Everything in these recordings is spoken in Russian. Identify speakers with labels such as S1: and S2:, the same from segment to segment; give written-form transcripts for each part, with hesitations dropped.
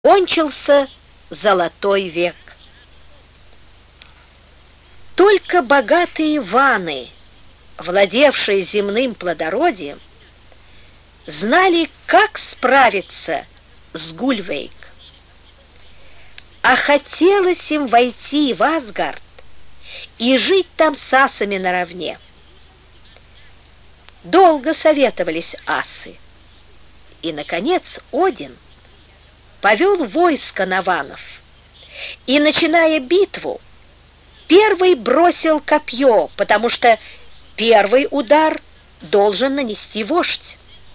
S1: Кончился золотой век. Только богатые ваны, владевшие земным плодородием, знали, как справиться с Гульвейк. А хотелось им войти в Асгард и жить там с асами наравне. Долго советовались асы, и, наконец, Один повел войско на ванов и, начиная битву, первый бросил копье, потому что первый удар должен нанести вождь.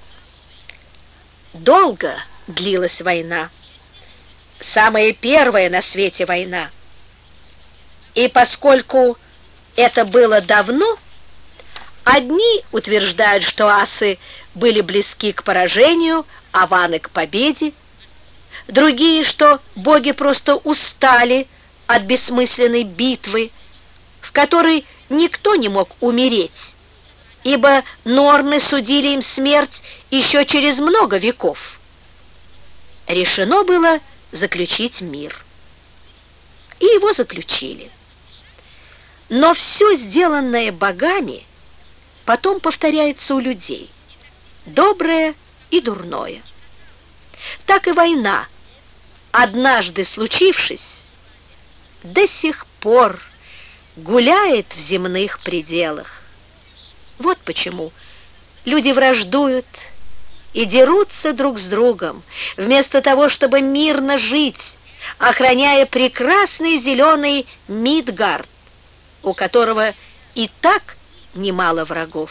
S1: Долго длилась война, самая первая на свете война. И поскольку это было давно, одни утверждают, что асы были близки к поражению, а ваны к победе, другие, что боги просто устали от бессмысленной битвы, в которой никто не мог умереть, ибо норны судили им смерть еще через много веков. Решено было заключить мир. И его заключили. Но все, сделанное богами, потом повторяется у людей, доброе и дурное. Так и война, однажды случившись, до сих пор гуляет в земных пределах. Вот почему люди враждуют и дерутся друг с другом, вместо того, чтобы мирно жить, охраняя прекрасный зеленый Мидгард, у которого и так немало врагов.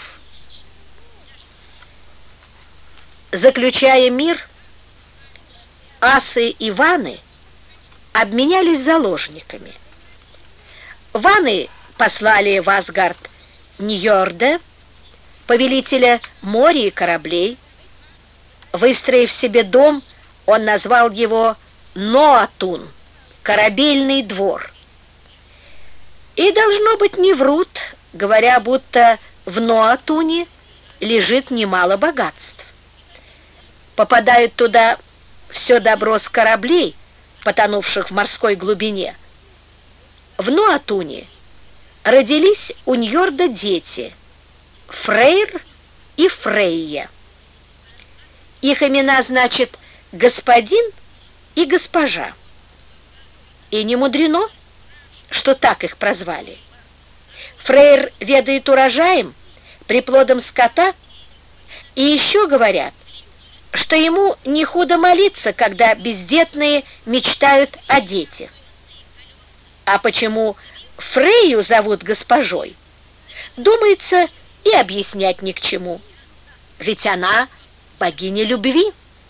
S1: Заключая мир, асы и ваны обменялись заложниками. Ваны послали в Асгард Ньорда, повелителя моря и кораблей. Выстроив себе дом, он назвал его Ноатун, корабельный двор. И, должно быть, не врут, говоря, будто в Ноатуне лежит немало богатств. Попадают туда все добро с кораблей, потонувших в морской глубине. В Ноатуне родились у Ньорда дети Фрейр и Фрейя. Их имена значит «господин» и «госпожа». И не мудрено, что так их прозвали. Фрейр ведает урожаем, приплодом скота, и еще говорят, что ему не худо молиться, когда бездетные мечтают о детях. А почему Фрейю зовут госпожой, думается, и объяснять ни к чему, ведь она богиня любви.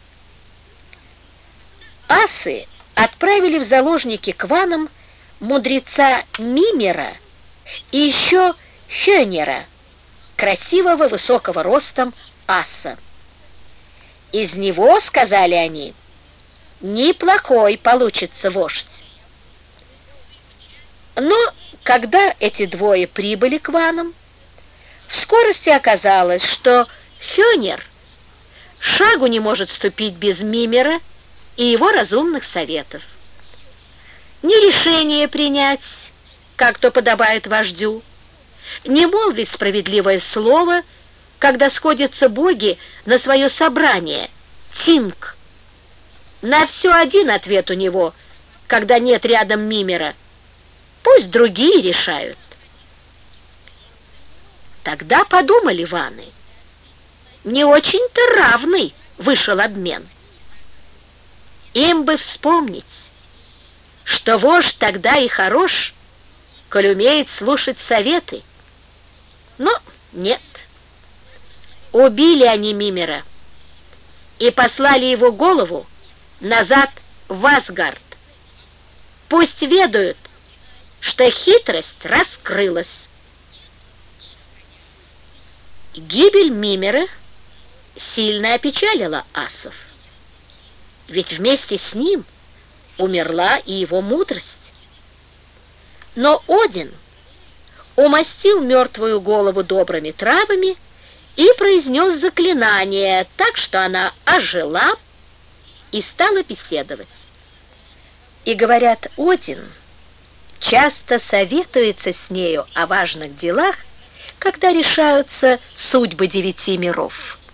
S1: Асы отправили в заложники к ванам мудреца Мимира и еще Хёнера, красивого высокого ростом аса. Из него, сказали они, неплохой получится вождь. Но когда эти двое прибыли к ванам, в скорости оказалось, что Хёнер шагу не может ступить без Мимира и его разумных советов. Ни решение принять, как то подобает вождю, не молвить справедливое слово, когда сходятся боги на свое собрание, Тинг. На все один ответ у него, когда нет рядом Мимира. Пусть другие решают. Тогда подумали ваны, не очень-то равный вышел обмен. Им бы вспомнить, что вождь тогда и хорош, коль умеет слушать советы. Но нет. Убили они Мимира и послали его голову назад в Асгард. Пусть ведают, что хитрость раскрылась. Гибель Мимира сильно опечалила асов, ведь вместе с ним умерла и его мудрость. Но Один умастил мертвую голову добрыми травами и произнес заклинание так, что она ожила и стала беседовать. И, говорят, Один часто советуется с нею о важных делах, когда решаются судьбы 9 миров.